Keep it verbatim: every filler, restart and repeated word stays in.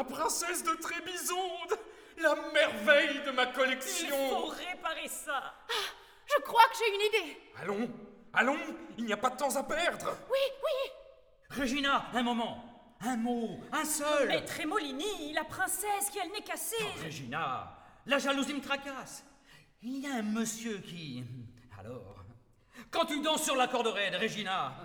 La princesse de Trébizonde! La merveille de ma collection! Il faut réparer ça. Ah, je crois que j'ai une idée. Allons, allons, il n'y a pas de temps à perdre. Oui, oui. Regina, un moment. Un mot, un seul. Mais Trémolini, la princesse qui a le nez cassé. Oh, Regina, la jalousie me tracasse. Il y a un monsieur qui... Alors, quand tu danses sur la corde raide, Regina,